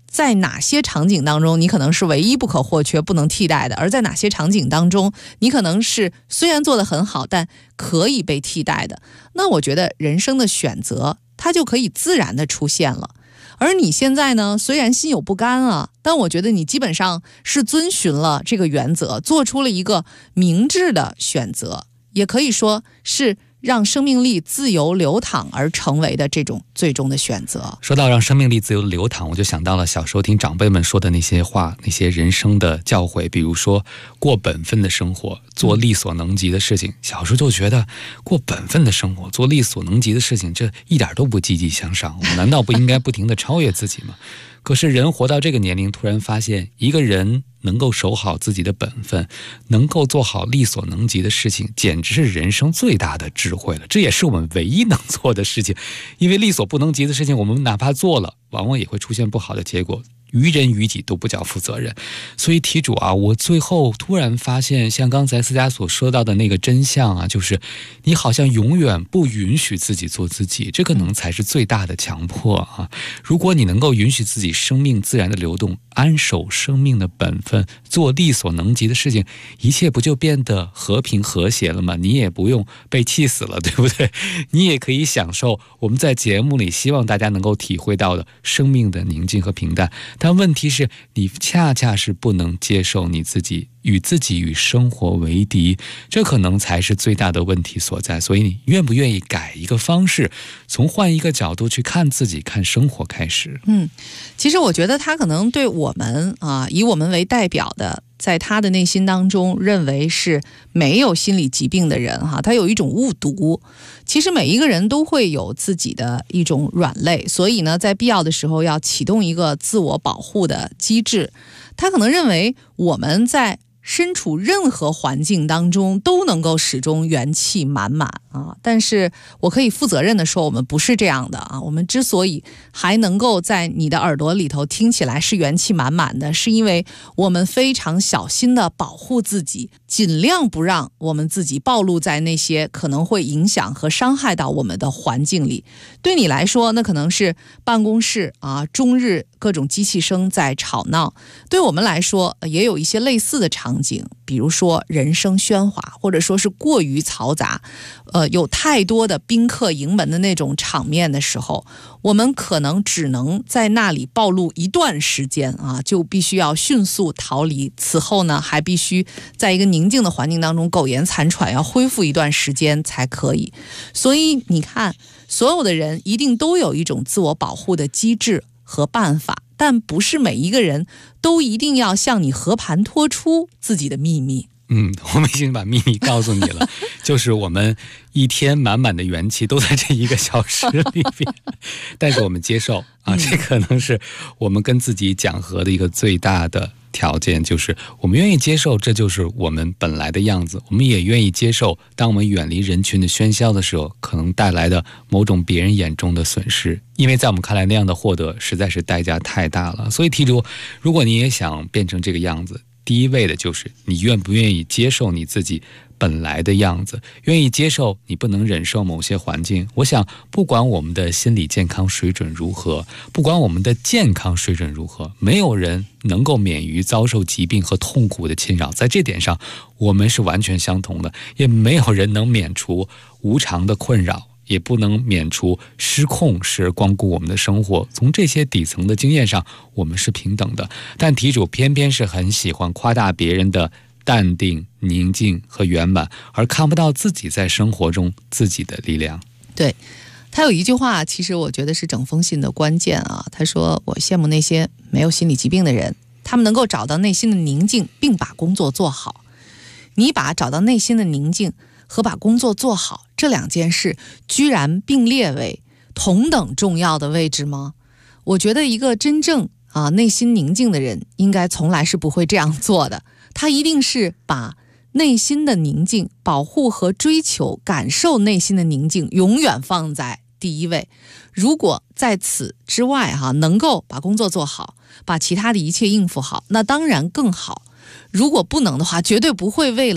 在哪些场景当中你可能是唯一不可或缺不能替代的，而在哪些场景当中你可能是虽然做得很好但可以被替代的。那我觉得人生的选择它就可以自然的出现了。而你现在呢，虽然心有不甘啊，但我觉得你基本上是遵循了这个原则，做出了一个明智的选择，也可以说是让生命力自由流淌而成为的这种最终的选择。 说到让生命力自由流淌，我就想到了小时候听长辈们说的那些话，那些人生的教诲，比如说过本分的生活，做力所能及的事情。小时候就觉得过本分的生活，做力所能及的事情，这一点都不积极向上，我们难道不应该不停地超越自己吗？可是人活到这个年龄，突然发现一个人能够守好自己的本分，能够做好力所能及的事情，简直是人生最大的智慧了。这也是我们唯一能做的事情，因为力所不能及的事情，我们哪怕做了，往往也会出现不好的结果，于人于己都不叫负责任。所以题主啊，我最后突然发现，像刚才思佳所说到的那个真相啊，就是你好像永远不允许自己做自己，这可能才是最大的强迫啊。如果你能够允许自己生命自然的流动，安守生命的本分，做力所能及的事情，一切不就变得和平和谐了吗？你也不用被气死了，对不对？你也可以享受我们在节目里希望大家能够体会到的生命的宁静和平淡。但问题是，你恰恰是不能接受你自己与生活为敌，这可能才是最大的问题所在。所以你愿不愿意改一个方式，从换一个角度去看自己看生活开始？ 其实我觉得他可能对我们以我们为代表的，在他的内心当中认为是没有心理疾病的人他有一种误读。其实每一个人都会有自己的一种软肋，所以呢，在必要的时候要启动一个自我保护的机制。他可能认为我们在身处任何环境当中都能够始终元气满满但是我可以负责任的说，我们不是这样的我们之所以还能够在你的耳朵里头听起来是元气满满的，是因为我们非常小心的保护自己，尽量不让我们自己暴露在那些可能会影响和伤害到我们的环境里。对你来说，那可能是办公室终日各种机器声在吵闹，对我们来说也有一些类似的场景，比如说人声喧哗，或者说是过于嘈杂，有太多的宾客迎门的那种场面的时候，我们可能只能在那里暴露一段时间就必须要迅速逃离。此后呢，还必须在一个宁静的环境当中苟延残喘，要恢复一段时间才可以。所以你看，所有的人一定都有一种自我保护的机制和办法，但不是每一个人都一定要向你和盘托出自己的秘密。 我们已经把秘密告诉你了，就是我们一天满满的元气都在这1个小时里边，但是我们接受这可能是我们跟自己讲和的一个最大的条件，就是我们愿意接受这就是我们本来的样子，我们也愿意接受当我们远离人群的喧嚣的时候可能带来的某种别人眼中的损失，因为在我们看来那样的获得实在是代价太大了。所以题主，如果你也想变成这个样子，第一位的就是你愿不愿意接受你自己本来的样子，愿意接受你不能忍受某些环境。我想不管我们的心理健康水准如何，不管我们的健康水准如何，没有人能够免于遭受疾病和痛苦的侵扰，在这点上我们是完全相同的，也没有人能免除无常的困扰，也不能免除失控时而光顾我们的生活。从这些底层的经验上，我们是平等的。但题主偏偏是很喜欢夸大别人的淡定、宁静和圆满，而看不到自己在生活中自己的力量。 对，他有一句话，其实我觉得是整封信的关键他说，我羡慕那些没有心理疾病的人，他们能够找到内心的宁静并把工作做好。你把找到内心的宁静和把工作做好这2件事居然并列为同等重要的位置吗？我觉得一个真正内心宁静的人应该从来是不会这样做的，他一定是把内心的宁静、保护和追求、感受内心的宁静永远放在第一位。如果在此之外能够把工作做好，把其他的一切应付好，那当然更好。如果不能的话，绝对不会为了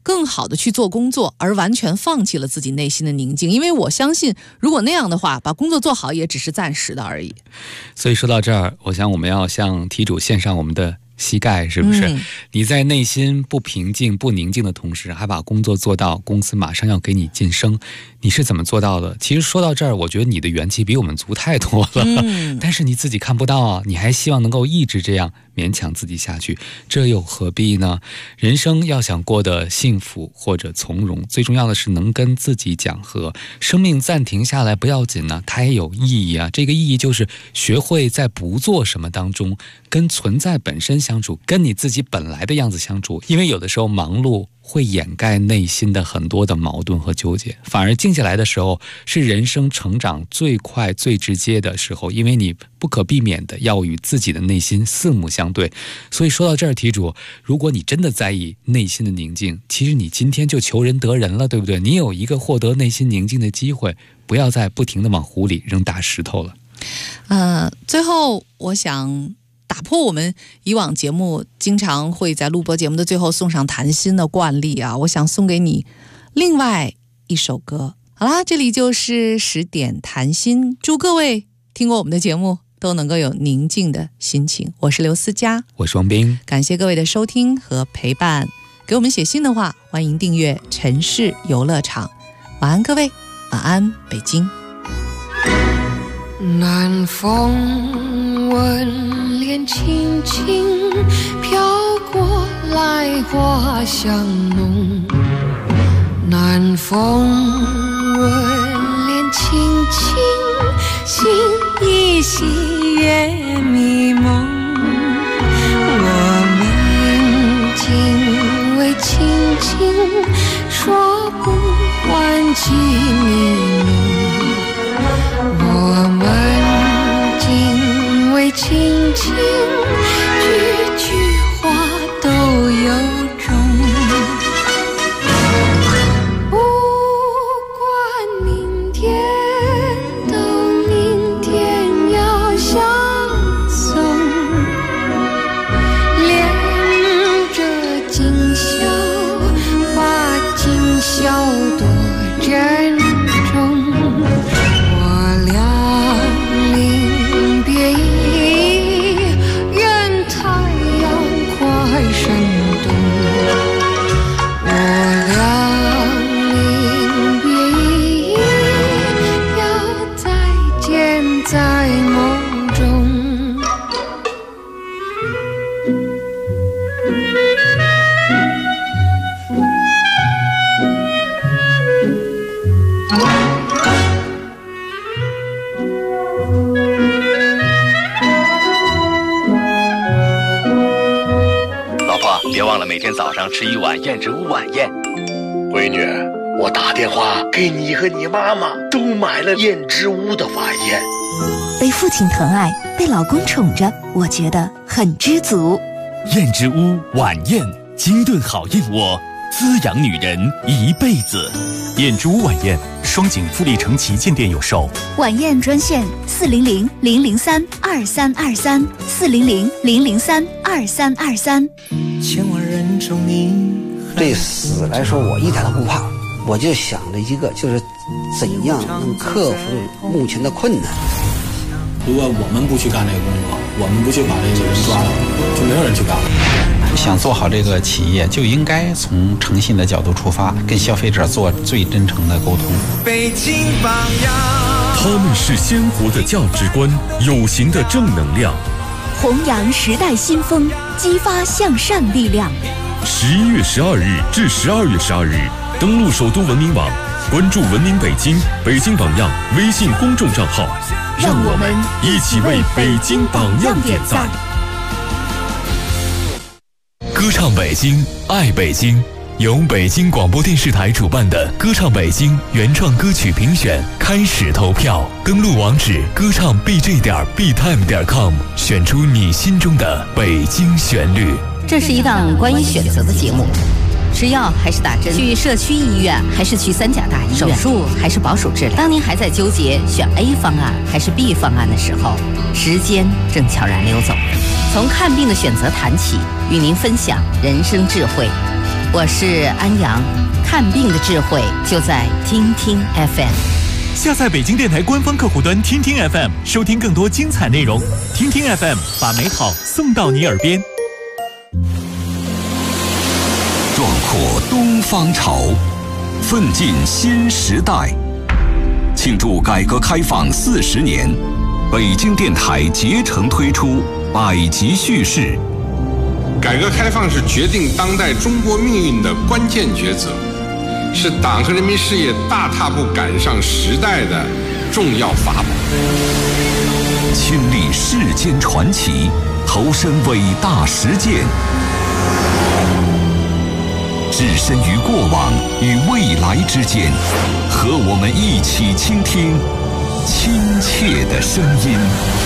更好的去做工作，而完全放弃了自己内心的宁静。因为我相信，如果那样的话，把工作做好也只是暂时的而已。 所以说到这儿，我想我们要向题主献上我们的膝盖，是不是？你在内心不平静不宁静的同时，还把工作做到，公司马上要给你晋升，你是怎么做到的？其实说到这儿，我觉得你的元气比我们足太多了，但是你自己看不到啊，你还希望能够一直这样勉强自己下去，这又何必呢？人生要想过得幸福或者从容，最重要的是能跟自己讲和。生命暂停下来不要紧呢，它也有意义啊。这个意义就是学会在不做什么当中跟存在本身相处，跟你自己本来的样子相处。因为有的时候忙碌会掩盖内心的很多的矛盾和纠结，反而静下来的时候是人生成长最快最直接的时候，因为你不可避免的要与自己的内心四目相对。所以说到这儿，题主，如果你真的在意内心的宁静，其实你今天就求人得人了，对不对？你有一个获得内心宁静的机会，不要再不停的往湖里扔大石头了。 最后我想打破我们以往节目经常会在录播节目的最后送上谈心的惯例啊，我想送给你另外一首歌。好啦，这里就是10点谈心，祝各位听过我们的节目都能够有宁静的心情。我是刘思佳， 我是王斌， 感谢各位的收听和陪伴。给我们写信的话，欢迎订阅城市游乐场。晚安各位，晚安北京。 南风吻脸轻轻飘过来，花香浓。南风吻脸轻轻，心依稀月迷蒙。我们仅为轻轻说不完情意浓。我们仅为轻轻，句句话都有种。不管明天到明天要相送，恋着今宵，把今宵多珍重。 每天早上吃一碗燕之屋晚宴。 闺女，我打电话给你和你妈妈都买了燕之屋的晚宴。 被父亲疼爱，被老公宠着，我觉得很知足。 燕之屋晚宴，精炖好燕窝，滋养女人一辈子。燕之屋晚宴，双井富力城旗舰店有售。 晚宴专线400-003-2323 400-003-2323。 千万人中你。对死来说，我一点都不怕，我就想着一个，就是怎样能克服目前的困难。 如果我们不去干这个工作，我们不去把这个人抓到，就没有人去干了。 想做好这个企业，就应该从诚信的角度出发，跟消费者做最真诚的沟通。 北京榜样， 他们是鲜活的价值观，有形的正能量， 弘扬时代新风，激发向善力量。 11月12日至12月12日，登录首都文明网，关注文明北京、北京榜样微信公众账号， 让我们一起为北京榜样点赞。歌唱北京，爱北京，由北京广播电视台主办的歌唱北京原创歌曲评选开始投票，登录网址歌唱 bj.btime.com， 选出你心中的北京旋律。 这是一档关于选择的节目，吃药还是打针，去社区医院还是去三甲大医院，手术还是保守治疗。当您还在纠结选 A 方案还是 B 方案的时候，时间正悄然溜走。从看病的选择谈起，与您分享人生智慧。 我是安阳，看病的智慧就在听听 FM。 下载北京电台官方客户端听听 FM， 收听更多精彩内容。听听 FM， 把美好送到你耳边。 壮阔东方潮，奋进新时代。庆祝改革开放40年，北京电台竭诚推出百集叙事。 改革开放是决定当代中国命运的关键抉择，是党和人民事业大踏步赶上时代的重要法宝。 亲历世间传奇，投身伟大实践，置身于过往与未来之间，和我们一起倾听亲切的声音。